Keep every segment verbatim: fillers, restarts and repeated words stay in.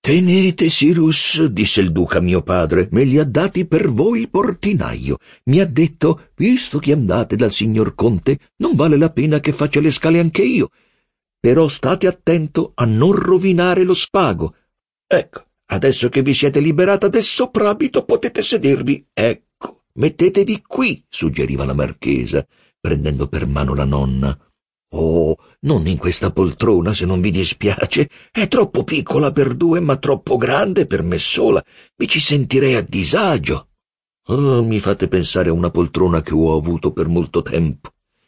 «Tenete, Cyrus», disse il duca a mio padre, «me li ha dati per voi il portinaio. Mi ha detto, visto che andate dal signor conte, non vale la pena che faccia le scale anche io. Però state attento a non rovinare lo spago. Ecco, adesso che vi siete liberata del soprabito potete sedervi. Ecco, mettetevi qui», suggeriva la marchesa, prendendo per mano la nonna. «Oh, non in questa poltrona, se non vi dispiace. È troppo piccola per due, ma troppo grande per me sola. Mi ci sentirei a disagio». Oh, mi fate pensare a una poltrona che ho avuto per molto tempo.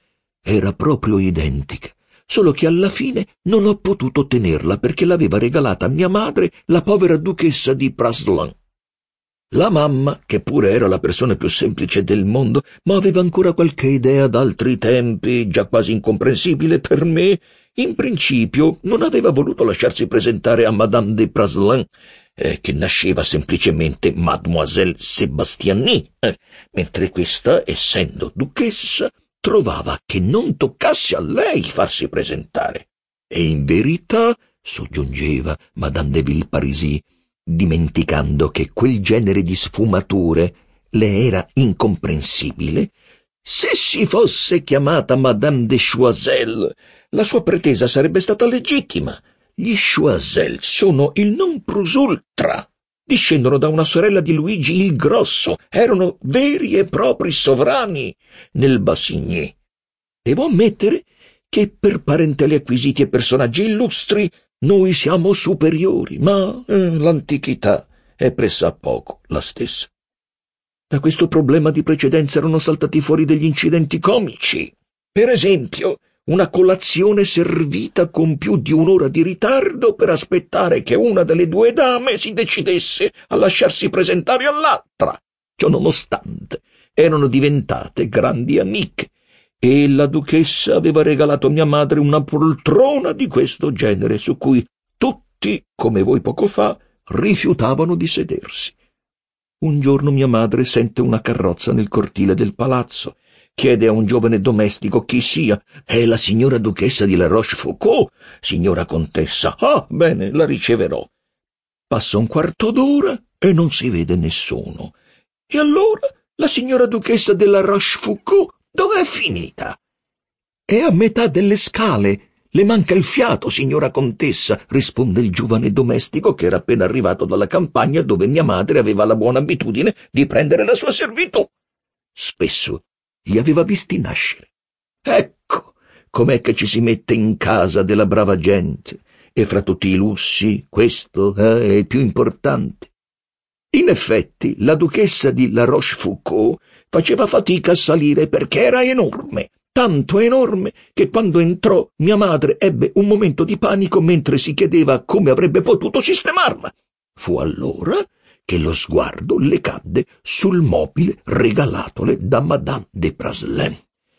Era proprio identica, solo che alla fine non ho potuto tenerla perché l'aveva regalata a mia madre la povera duchessa di Praslin. La mamma, che pure era la persona più semplice del mondo, ma aveva ancora qualche idea d'altri tempi, già quasi incomprensibile per me, in principio non aveva voluto lasciarsi presentare a Madame de Praslin, eh, che nasceva semplicemente Mademoiselle Sebastiani, eh, mentre questa, essendo duchessa, trovava che non toccasse a lei farsi presentare. E in verità, soggiungeva Madame de Villeparisis, dimenticando che quel genere di sfumature le era incomprensibile, se si fosse chiamata Madame de Choiseul, la sua pretesa sarebbe stata legittima. Gli Choiseul sono il non plus ultra. Discendono da una sorella di Luigi il Grosso, erano veri e propri sovrani nel Bassigny. Devo ammettere che per parenteli acquisiti e personaggi illustri noi siamo superiori, ma eh, l'antichità è pressappoco la stessa. Da questo problema di precedenza erano saltati fuori degli incidenti comici. Per esempio, una colazione servita con più di un'ora di ritardo per aspettare che una delle due dame si decidesse a lasciarsi presentare all'altra. Ciò nonostante, erano diventate grandi amiche e la duchessa aveva regalato a mia madre una poltrona di questo genere su cui tutti, come voi poco fa, rifiutavano di sedersi. Un giorno mia madre sente una carrozza nel cortile del palazzo. Chiede a un giovane domestico chi sia. «È la signora duchessa di La Rochefoucauld, signora contessa». «Ah, bene, la riceverò». Passa un quarto d'ora e non si vede nessuno. «E allora la signora duchessa della Rochefoucauld dove è finita?» «È a metà delle scale. Le manca il fiato, signora contessa», risponde il giovane domestico che era appena arrivato dalla campagna dove mia madre aveva la buona abitudine di prendere la sua servitù. Spesso li aveva visti nascere. Ecco com'è che ci si mette in casa della brava gente, e fra tutti i lussi questo eh, è il più importante. In effetti la duchessa di La Rochefoucauld faceva fatica a salire perché era enorme, tanto enorme che quando entrò mia madre ebbe un momento di panico mentre si chiedeva come avrebbe potuto sistemarla. Fu allora che lo sguardo le cadde sul mobile regalatole da Madame de Praslin.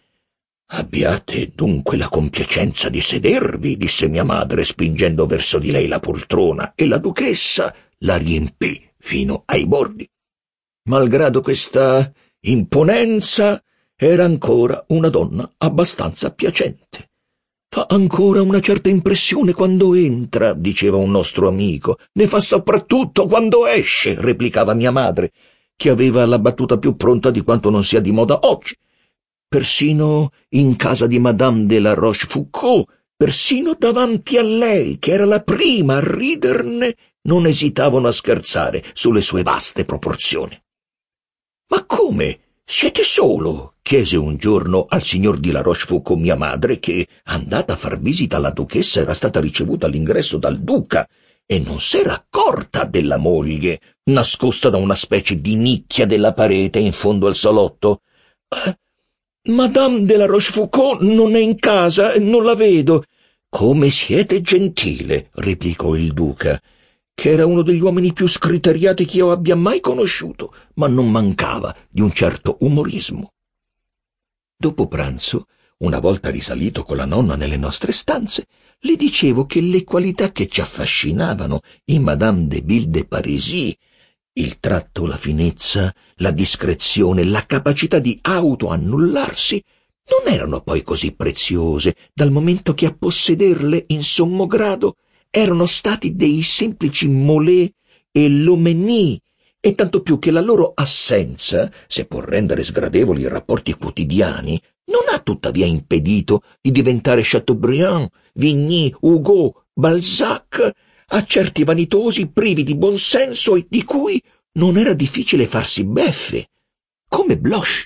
«Abbiate dunque la compiacenza di sedervi», disse mia madre spingendo verso di lei la poltrona, e la duchessa la riempì fino ai bordi. Malgrado questa imponenza, era ancora una donna abbastanza piacente. «Fa ancora una certa impressione quando entra», diceva un nostro amico. «Ne fa soprattutto quando esce», replicava mia madre, che aveva la battuta più pronta di quanto non sia di moda oggi. Persino in casa di Madame de La Rochefoucauld, persino davanti a lei, che era la prima a riderne, non esitavano a scherzare sulle sue vaste proporzioni. «Ma come? Siete solo?» chiese un giorno al signor di La Rochefoucauld mia madre, che, andata a far visita alla duchessa, era stata ricevuta all'ingresso dal duca e non s'era accorta della moglie, nascosta da una specie di nicchia della parete in fondo al salotto. Eh, «Madame de La Rochefoucauld non è in casa, non la vedo». «Come siete gentile», replicò il duca, che era uno degli uomini più scriteriati che io abbia mai conosciuto, ma non mancava di un certo umorismo. Dopo pranzo, una volta risalito con la nonna nelle nostre stanze, le dicevo che le qualità che ci affascinavano in Madame de Villeparisis, il tratto, la finezza, la discrezione, la capacità di autoannullarsi, non erano poi così preziose, dal momento che a possederle in sommo grado erano stati dei semplici Molé e Lomenie, e tanto più che la loro assenza, se può rendere sgradevoli i rapporti quotidiani, non ha tuttavia impedito di diventare Chateaubriand, Vigny, Hugo, Balzac a certi vanitosi privi di buonsenso e di cui non era difficile farsi beffe, come Bloch.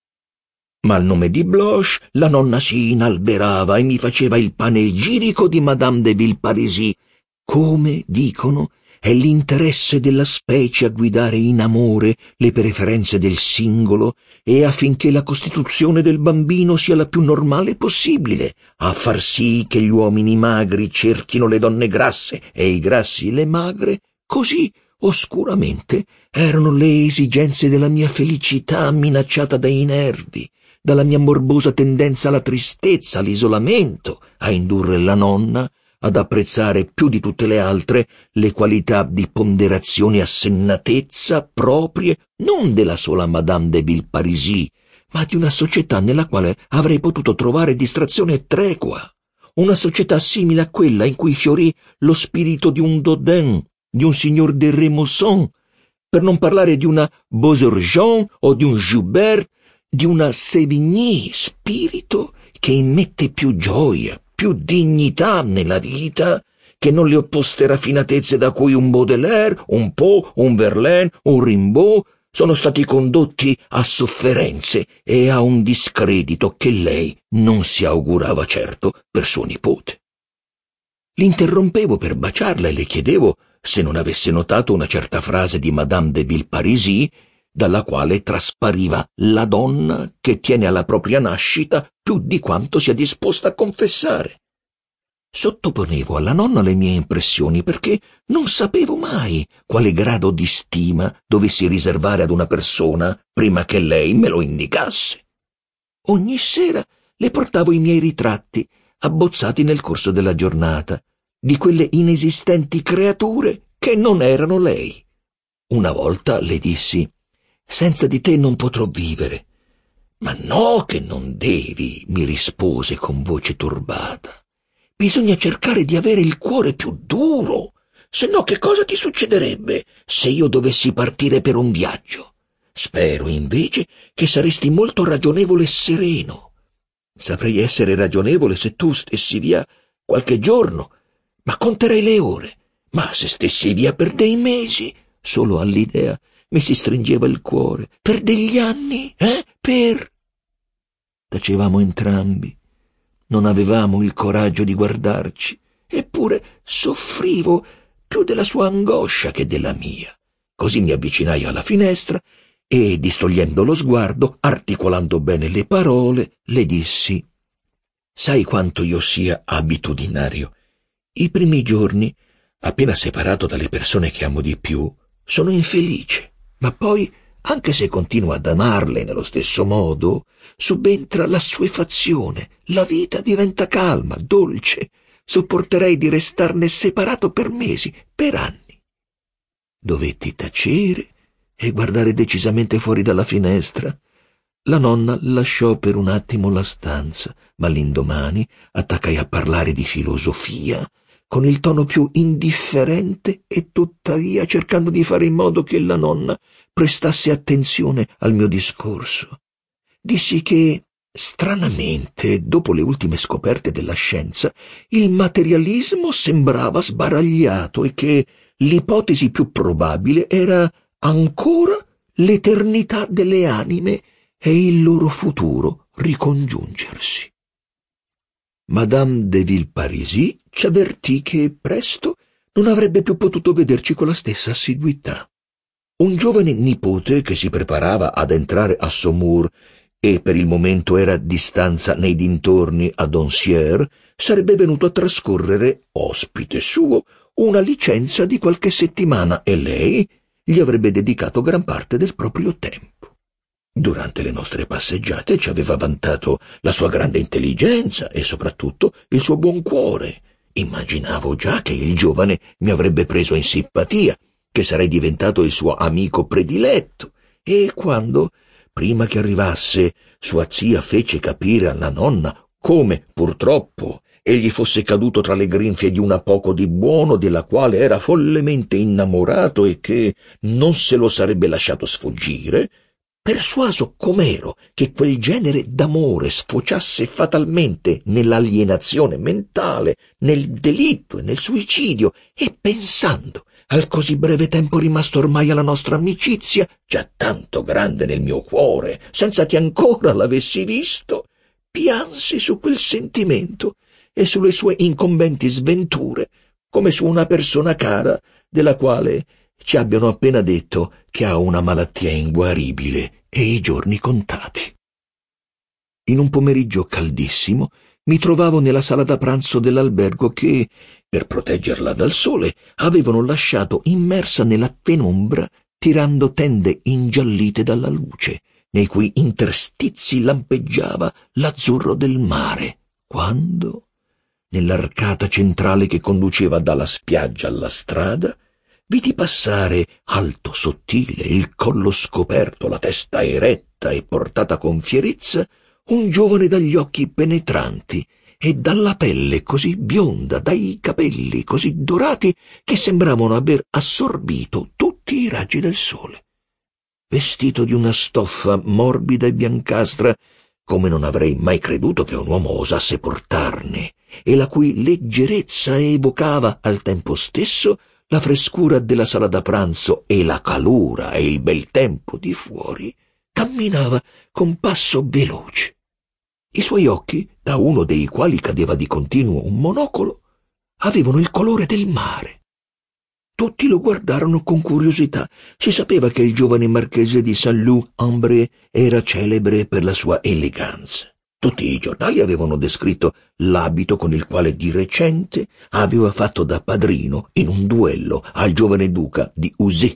Ma al nome di Bloch la nonna si inalberava e mi faceva il panegirico di Madame de Villeparisis. Come, dicono, è l'interesse della specie a guidare in amore le preferenze del singolo e affinché la costituzione del bambino sia la più normale possibile, a far sì che gli uomini magri cerchino le donne grasse e i grassi le magre, così oscuramente erano le esigenze della mia felicità minacciata dai nervi, dalla mia morbosa tendenza alla tristezza, all'isolamento, a indurre la nonna ad apprezzare più di tutte le altre le qualità di ponderazione e assennatezza proprie non della sola Madame de Villeparisis, ma di una società nella quale avrei potuto trovare distrazione e tregua, una società simile a quella in cui fiorì lo spirito di un Dodin, di un signor de Remusson, per non parlare di una Beausergent o di un Joubert, di una Sévigné, spirito che immette più gioia, più dignità nella vita che non le opposte raffinatezze da cui un Baudelaire, un Poe, un Verlaine, un Rimbaud sono stati condotti a sofferenze e a un discredito che lei non si augurava certo per suo nipote. L'interrompevo per baciarla e le chiedevo se non avesse notato una certa frase di Madame de Villeparisis, dalla quale traspariva la donna che tiene alla propria nascita più di quanto sia disposta a confessare. Sottoponevo alla nonna le mie impressioni perché non sapevo mai quale grado di stima dovessi riservare ad una persona prima che lei me lo indicasse. Ogni sera le portavo i miei ritratti, abbozzati nel corso della giornata, di quelle inesistenti creature che non erano lei. Una volta le dissi: «Senza di te non potrò vivere». «Ma no, che non devi», mi rispose con voce turbata. «Bisogna cercare di avere il cuore più duro, se no che cosa ti succederebbe se io dovessi partire per un viaggio? Spero, invece, che saresti molto ragionevole e sereno. Saprei essere ragionevole se tu stessi via qualche giorno, ma conterei le ore. Ma se stessi via per dei mesi, solo all'idea mi si stringeva il cuore. Per degli anni, eh? Per...» Tacevamo entrambi. Non avevamo il coraggio di guardarci, eppure soffrivo più della sua angoscia che della mia. Così mi avvicinai alla finestra e, distogliendo lo sguardo, articolando bene le parole, le dissi: «Sai quanto io sia abitudinario. I primi giorni, appena separato dalle persone che amo di più, sono infelice. Ma poi, anche se continuo ad amarle nello stesso modo, subentra l'assuefazione, la vita diventa calma, dolce. Sopporterei di restarne separato per mesi, per anni». Dovetti tacere e guardare decisamente fuori dalla finestra. La nonna lasciò per un attimo la stanza, ma l'indomani attaccai a parlare di filosofia, con il tono più indifferente e tuttavia cercando di fare in modo che la nonna prestasse attenzione al mio discorso. Dissi che, stranamente, dopo le ultime scoperte della scienza, il materialismo sembrava sbaragliato e che l'ipotesi più probabile era ancora l'eternità delle anime e il loro futuro ricongiungersi. Madame de Villeparisis ci avvertì che presto non avrebbe più potuto vederci con la stessa assiduità. Un giovane nipote che si preparava ad entrare a Saumur e per il momento era di stanza nei dintorni a Doncières sarebbe venuto a trascorrere, ospite suo, una licenza di qualche settimana e lei gli avrebbe dedicato gran parte del proprio tempo. Durante le nostre passeggiate ci aveva vantato la sua grande intelligenza e soprattutto il suo buon cuore. Immaginavo già che il giovane mi avrebbe preso in simpatia, che sarei diventato il suo amico prediletto, e quando, prima che arrivasse, sua zia fece capire alla nonna come, purtroppo, egli fosse caduto tra le grinfie di una poco di buono della quale era follemente innamorato e che non se lo sarebbe lasciato sfuggire, persuaso com'ero che quel genere d'amore sfociasse fatalmente nell'alienazione mentale, nel delitto e nel suicidio, e pensando al così breve tempo rimasto ormai alla nostra amicizia, già tanto grande nel mio cuore, senza che ancora l'avessi visto, piansi su quel sentimento e sulle sue incombenti sventure, come su una persona cara della quale ci abbiano appena detto che ha una malattia inguaribile e i giorni contati. In un pomeriggio caldissimo mi trovavo nella sala da pranzo dell'albergo che, per proteggerla dal sole, avevano lasciato immersa nella penombra, tirando tende ingiallite dalla luce, nei cui interstizi lampeggiava l'azzurro del mare, quando, nell'arcata centrale che conduceva dalla spiaggia alla strada, vidi passare, alto, sottile, il collo scoperto, la testa eretta e portata con fierezza, un giovane dagli occhi penetranti e dalla pelle così bionda, dai capelli così dorati che sembravano aver assorbito tutti i raggi del sole. Vestito di una stoffa morbida e biancastra, come non avrei mai creduto che un uomo osasse portarne, e la cui leggerezza evocava al tempo stesso la frescura della sala da pranzo e la calura e il bel tempo di fuori, camminava con passo veloce. I suoi occhi, da uno dei quali cadeva di continuo un monocolo, avevano il colore del mare. Tutti lo guardarono con curiosità. Si sapeva che il giovane marchese di Saint-Loup-en-Bray era celebre per la sua eleganza. Tutti i giornali avevano descritto l'abito con il quale di recente aveva fatto da padrino in un duello al giovane duca di Ussé.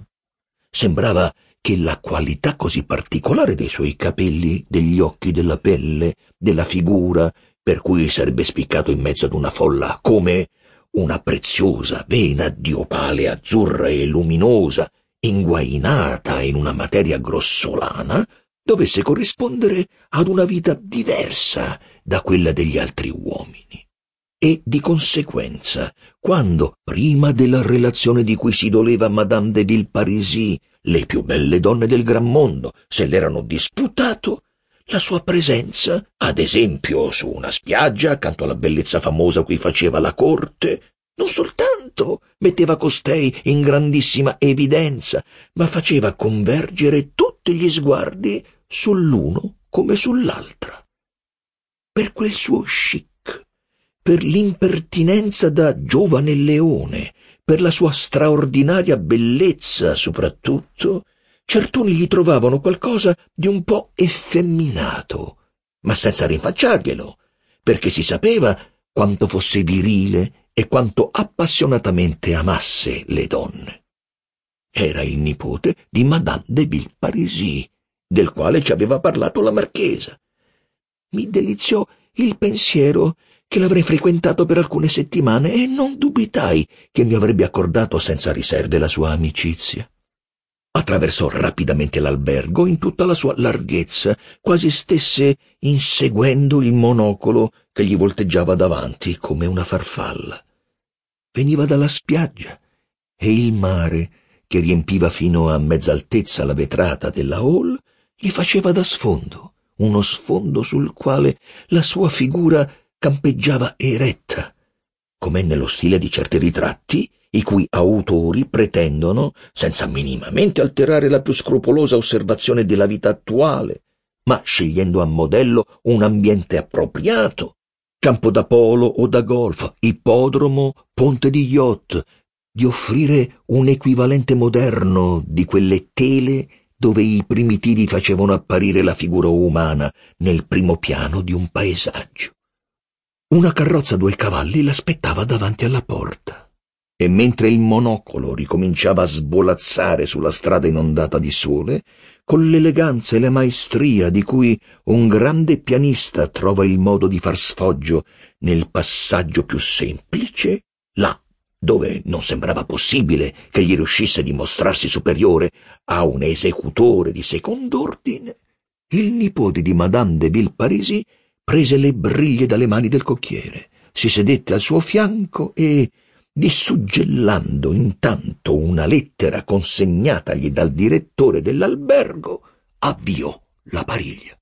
Sembrava che la qualità così particolare dei suoi capelli, degli occhi, della pelle, della figura, per cui sarebbe spiccato in mezzo ad una folla come una preziosa vena di opale azzurra e luminosa, inguainata in una materia grossolana, dovesse corrispondere ad una vita diversa da quella degli altri uomini. E di conseguenza, quando, prima della relazione di cui si doleva Madame de Villeparisis, le più belle donne del gran mondo se l'erano disputato, la sua presenza, ad esempio su una spiaggia accanto alla bellezza famosa cui faceva la corte, non soltanto metteva costei in grandissima evidenza, ma faceva convergere tutti gli sguardi sull'uno come sull'altra. Per quel suo chic, per l'impertinenza da giovane leone, per la sua straordinaria bellezza soprattutto, certuni gli trovavano qualcosa di un po' effeminato, ma senza rinfacciarglielo, perché si sapeva quanto fosse virile e quanto appassionatamente amasse le donne. Era il nipote di Madame de Villeparisis, del quale ci aveva parlato la marchesa. Mi deliziò il pensiero che l'avrei frequentato per alcune settimane e non dubitai che mi avrebbe accordato senza riserve la sua amicizia. Attraversò rapidamente l'albergo in tutta la sua larghezza, quasi stesse inseguendo il monocolo che gli volteggiava davanti come una farfalla. Veniva dalla spiaggia e il mare, che riempiva fino a mezz'altezza la vetrata della hall, gli faceva da sfondo, uno sfondo sul quale la sua figura campeggiava eretta, com'è nello stile di certi ritratti i cui autori pretendono, senza minimamente alterare la più scrupolosa osservazione della vita attuale, ma scegliendo a modello un ambiente appropriato, campo da polo o da golf, ippodromo, ponte di yacht, di offrire un equivalente moderno di quelle tele dove i primitivi facevano apparire la figura umana nel primo piano di un paesaggio. Una carrozza a due cavalli l'aspettava davanti alla porta, e mentre il monocolo ricominciava a svolazzare sulla strada inondata di sole, con l'eleganza e la maestria di cui un grande pianista trova il modo di far sfoggio nel passaggio più semplice, là dove non sembrava possibile che gli riuscisse di mostrarsi superiore a un esecutore di second'ordine, il nipote di Madame de Villeparisis prese le briglie dalle mani del cocchiere, si sedette al suo fianco e, disuggellando intanto una lettera consegnatagli dal direttore dell'albergo, avviò la pariglia.